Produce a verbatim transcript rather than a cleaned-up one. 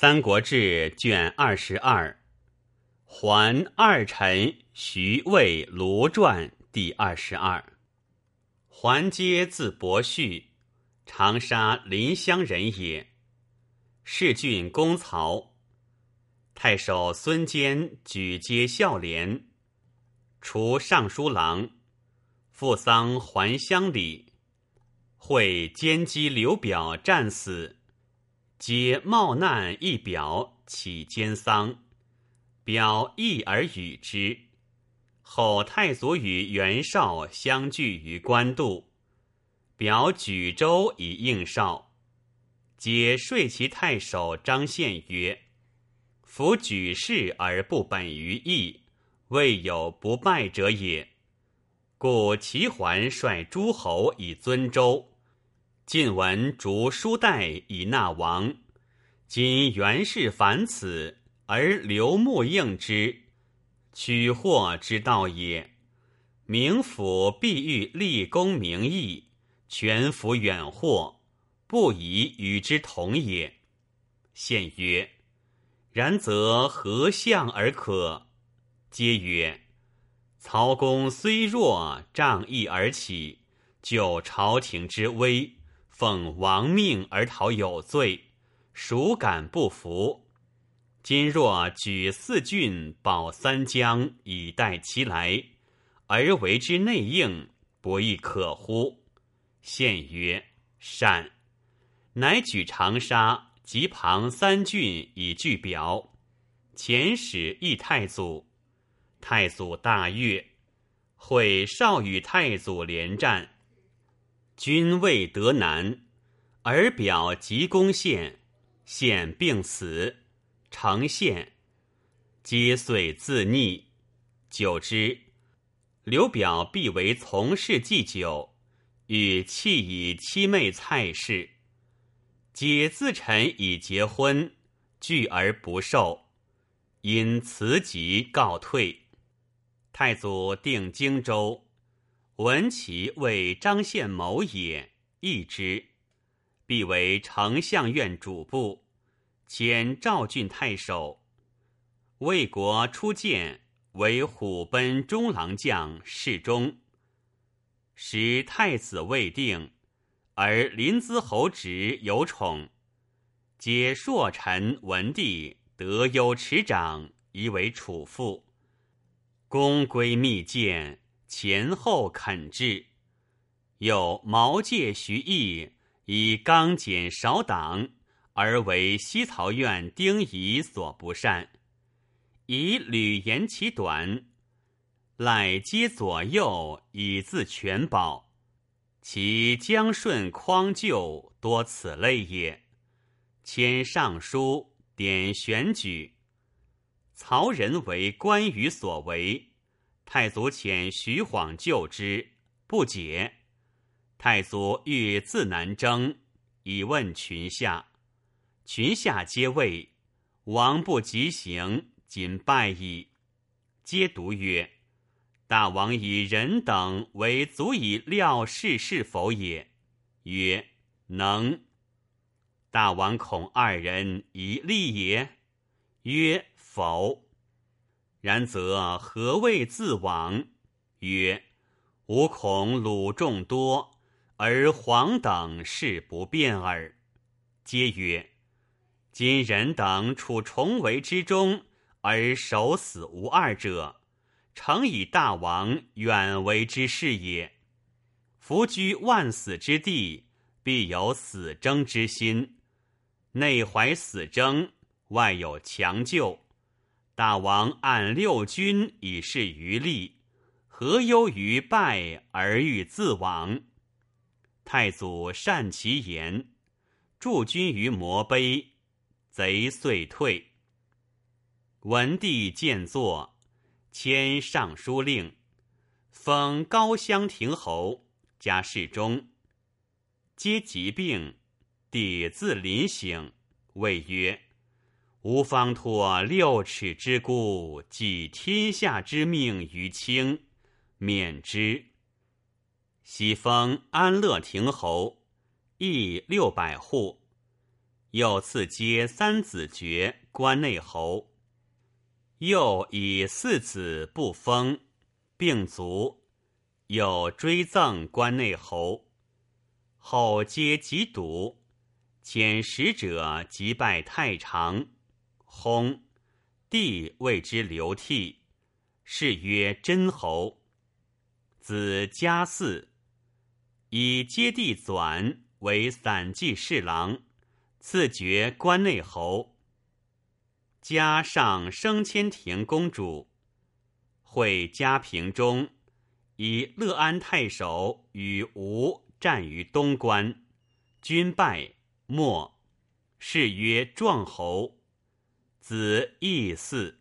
三国志》卷二十二，还二臣徐渭卢传第二十二。桓皆字伯旭，长沙临湘人也。世郡公曹。太守孙坚举阶孝廉，除尚书郎，父丧还乡里。会奸击刘表战死，皆冒难一表起奸丧，表义而与之。后太祖与袁绍相聚于官渡，表举舟以应绍，皆说其太守张宪曰：夫举事而不本于义，未有不败者也。故齐桓率诸侯以尊周，晋闻逐书代以纳王，今袁氏反此，而刘穆应之，取祸之道也。冥府必欲立功名义，全服远祸，不宜与之同也。宪曰：然则何相而可？皆曰：曹公虽弱，仗义而起，救朝廷之危，奉王命而讨有罪，孰敢不服？今若举四郡，保三江，以待其来，而为之内应，不亦可乎？宪曰：善。乃举长沙及旁三郡以据表，遣使诣太祖。太祖大悦，会少与太祖连战，均未得难，而表急攻献，献病死，成献，皆遂自睨。久之，刘表必为从事祭酒，欲弃以妻妹蔡氏，皆自陈以结婚，拒而不受，因辞疾告退。太祖定荆州，闻其为张献谋也，议之，必为丞相院主簿，迁赵郡太守。魏国初见，为虎贲中郎将侍中。时太子未定，而临淄侯侄有宠，皆硕臣文帝得忧持长，以为储父。公归密谏，前后肯制。又毛介徐毅以刚简少党，而为西曹院丁仪所不善，以屡言其短，赖皆左右，以自全保。其将顺匡救，多此类也。迁尚书，典选举。曹仁为关羽所为，太祖遣徐晃救之，不解。太祖欲自南征，以问群下，群下皆谓：王不及行，今败矣。皆读曰：大王以人等为足以料事是否也？曰：能。大王恐二人宜利也？曰：否。然则何谓自往？曰：吾恐虏众多，而黄等事不便耳。皆曰：今人等处重围之中，而守死无二者，诚以大王远为之事也。夫居万死之地，必有死争之心，内怀死争，外有强救。大王按六军以示余力，何忧于败而欲自往？太祖善其言，驻军于摩陂，贼遂退。文帝见作，迁尚书令，封高乡亭侯，加侍中。皆疾病，帝自临省，谓曰：吾方托六尺之孤，寄天下之命于卿，免之。喜封安乐亭侯，邑六百户。 又赐接三子爵关内侯。又以四子不封，并卒，又追赠关内侯。后皆及笃，遣使者即拜太常，薨，帝谓之流涕，谥曰真侯。子嘉嗣，以接弟纂为散骑侍郎，赐爵关内侯。嘉上升迁亭公主，会嘉平中，以乐安太守与吴战于东关，军败，没，谥曰壮侯。子义嗣。